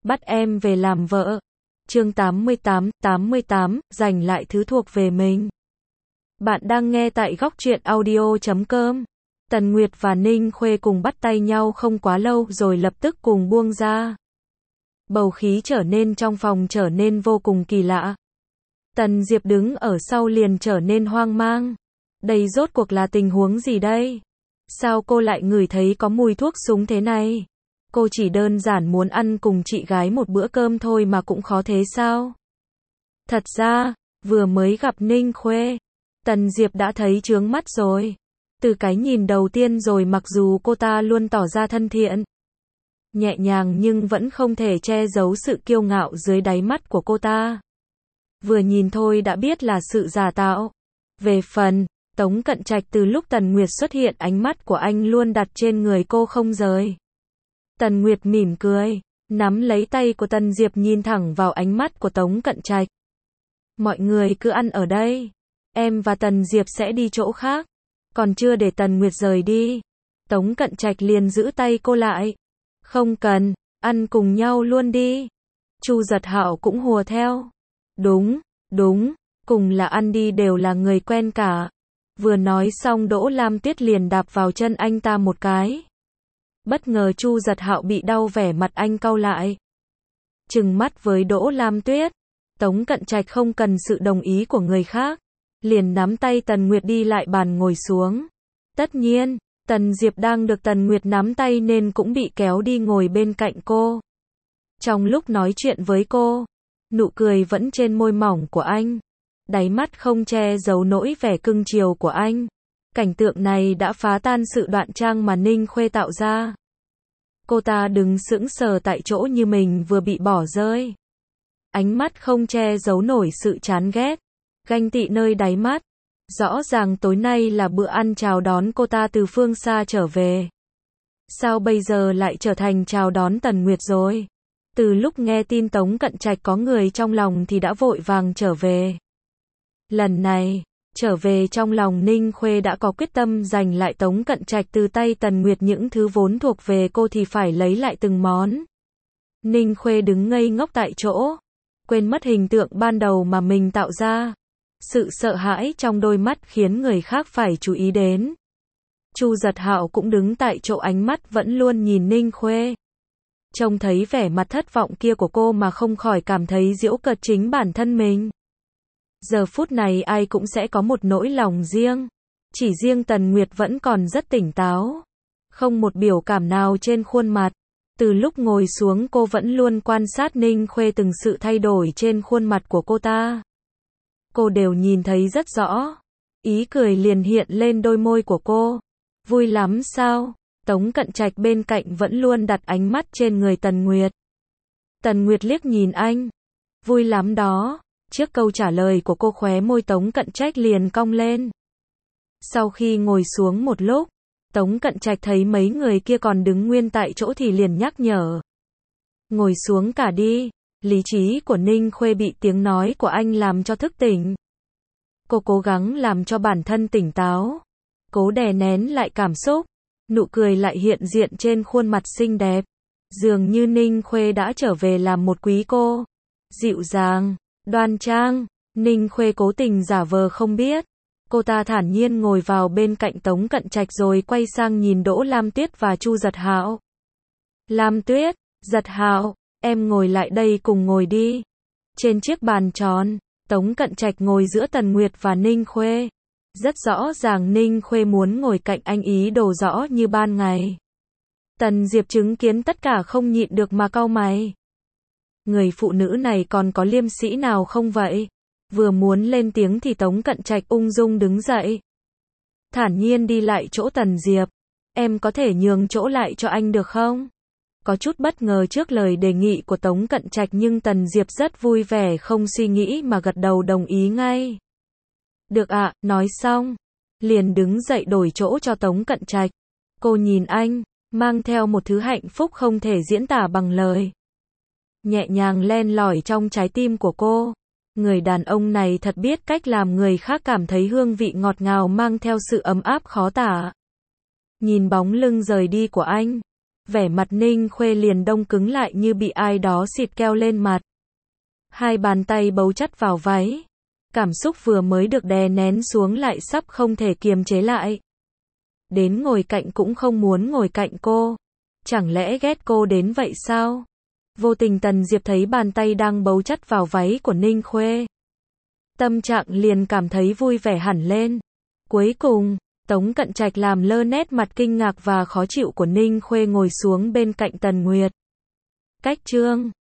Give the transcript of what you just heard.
bắt em về làm vợ. Chương 88, giành lại thứ thuộc về mình. Bạn đang nghe tại góc truyện audio.com. Tần Nguyệt và Ninh Khuê cùng bắt tay nhau không quá lâu rồi lập tức cùng buông ra. Bầu khí trở nên trong phòng trở nên vô cùng kỳ lạ. Tần Diệp đứng ở sau liền trở nên hoang mang. Đây rốt cuộc là tình huống gì đây? Sao cô lại ngửi thấy có mùi thuốc súng thế này? Cô chỉ đơn giản muốn ăn cùng chị gái một bữa cơm thôi mà cũng khó thế sao? Thật ra, vừa mới gặp Ninh Khuê, Tần Diệp đã thấy chướng mắt rồi. Từ cái nhìn đầu tiên rồi, mặc dù cô ta luôn tỏ ra thân thiện, nhẹ nhàng nhưng vẫn không thể che giấu sự kiêu ngạo dưới đáy mắt của cô ta. Vừa nhìn thôi đã biết là sự giả tạo. Về phần Tống Cận Trạch, từ lúc Tần Nguyệt xuất hiện ánh mắt của anh luôn đặt trên người cô không rời. Tần Nguyệt mỉm cười, nắm lấy tay của Tần Diệp nhìn thẳng vào ánh mắt của Tống Cận Trạch. Mọi người cứ ăn ở đây. Em và Tần Diệp sẽ đi chỗ khác. Còn chưa để Tần Nguyệt rời đi, Tống Cận Trạch liền giữ tay cô lại. Không cần, ăn cùng nhau luôn đi. Chu Giật Hạo cũng hùa theo. Đúng, cùng là ăn đi, đều là người quen cả. Vừa nói xong Đỗ Lam Tuyết liền đạp vào chân anh ta một cái. Bất ngờ Chu Giật Hạo bị đau, vẻ mặt anh cau lại. Trừng mắt với Đỗ Lam Tuyết. Tống Cận Trạch không cần sự đồng ý của người khác, liền nắm tay Tần Nguyệt đi lại bàn ngồi xuống. Tất nhiên, Tần Diệp đang được Tần Nguyệt nắm tay nên cũng bị kéo đi ngồi bên cạnh cô. Trong lúc nói chuyện với cô, nụ cười vẫn trên môi mỏng của anh, đáy mắt không che giấu nỗi vẻ cưng chiều của anh. Cảnh tượng này đã phá tan sự đoan trang mà Ninh Khuê tạo ra. Cô ta đứng sững sờ tại chỗ như mình vừa bị bỏ rơi. Ánh mắt không che giấu nổi sự chán ghét, ganh tị nơi đáy mắt. Rõ ràng tối nay là bữa ăn chào đón cô ta từ phương xa trở về. Sao bây giờ lại trở thành chào đón Tần Nguyệt rồi? Từ lúc nghe tin Tống Cận Trạch có người trong lòng thì đã vội vàng trở về. Lần này, trở về trong lòng Ninh Khuê đã có quyết tâm giành lại Tống Cận Trạch từ tay Tần Nguyệt. Những thứ vốn thuộc về cô thì phải lấy lại từng món. Ninh Khuê đứng ngây ngốc tại chỗ, quên mất hình tượng ban đầu mà mình tạo ra. Sự sợ hãi trong đôi mắt khiến người khác phải chú ý đến. Chu Giật Hạo cũng đứng tại chỗ, ánh mắt vẫn luôn nhìn Ninh Khuê. Trông thấy vẻ mặt thất vọng kia của cô mà không khỏi cảm thấy giễu cợt chính bản thân mình. Giờ phút này ai cũng sẽ có một nỗi lòng riêng. Chỉ riêng Tần Nguyệt vẫn còn rất tỉnh táo, không một biểu cảm nào trên khuôn mặt. Từ lúc ngồi xuống cô vẫn luôn quan sát Ninh Khuê, từng sự thay đổi trên khuôn mặt của cô ta. Cô đều nhìn thấy rất rõ. Ý cười liền hiện lên đôi môi của cô. Vui lắm sao? Tống Cận Trạch bên cạnh vẫn luôn đặt ánh mắt trên người Tần Nguyệt. Tần Nguyệt liếc nhìn anh. Vui lắm đó. Trước câu trả lời của cô, khóe môi Tống Cận Trạch liền cong lên. Sau khi ngồi xuống một lúc, Tống Cận Trạch thấy mấy người kia còn đứng nguyên tại chỗ thì liền nhắc nhở. Ngồi xuống cả đi. Lý trí của Ninh Khuê bị tiếng nói của anh làm cho thức tỉnh. Cô cố gắng làm cho bản thân tỉnh táo, cố đè nén lại cảm xúc. Nụ cười lại hiện diện trên khuôn mặt xinh đẹp. Dường như Ninh Khuê đã trở về làm một quý cô. Dịu dàng, đoan trang. Ninh Khuê cố tình giả vờ không biết. Cô ta thản nhiên ngồi vào bên cạnh Tống Cận Trạch rồi quay sang nhìn Đỗ Lam Tuyết và Chu Giật Hạo. Lam Tuyết, Giật Hạo, em ngồi lại đây cùng ngồi đi. Trên chiếc bàn tròn, Tống Cận Trạch ngồi giữa Tần Nguyệt và Ninh Khuê. Rất rõ ràng Ninh Khuê muốn ngồi cạnh anh, ý đồ rõ như ban ngày. Tần Diệp chứng kiến tất cả không nhịn được mà cau mày. Người phụ nữ này còn có liêm sĩ nào không vậy? Vừa muốn lên tiếng thì Tống Cận Trạch ung dung đứng dậy, thản nhiên đi lại chỗ Tần Diệp. Em có thể nhường chỗ lại cho anh được không? Có chút bất ngờ trước lời đề nghị của Tống Cận Trạch, nhưng Tần Diệp rất vui vẻ không suy nghĩ mà gật đầu đồng ý ngay. Được ạ, nói xong, liền đứng dậy đổi chỗ cho Tống Cận Trạch. Cô nhìn anh, mang theo một thứ hạnh phúc không thể diễn tả bằng lời. Nhẹ nhàng len lỏi trong trái tim của cô. Người đàn ông này thật biết cách làm người khác cảm thấy hương vị ngọt ngào mang theo sự ấm áp khó tả. Nhìn bóng lưng rời đi của anh, Vẻ mặt Ninh Khuê liền đông cứng lại như bị ai đó xịt keo lên mặt. Hai bàn tay bấu chặt vào váy. Cảm xúc vừa mới được đè nén xuống lại sắp không thể kiềm chế lại. Đến ngồi cạnh cũng không muốn ngồi cạnh cô. Chẳng lẽ ghét cô đến vậy sao? Vô tình Tần Diệp thấy bàn tay đang bấu chặt vào váy của Ninh Khuê. Tâm trạng liền cảm thấy vui vẻ hẳn lên. Cuối cùng, Tống Cận Trạch làm lơ nét mặt kinh ngạc và khó chịu của Ninh Khuê ngồi xuống bên cạnh Tần Nguyệt. Cách chương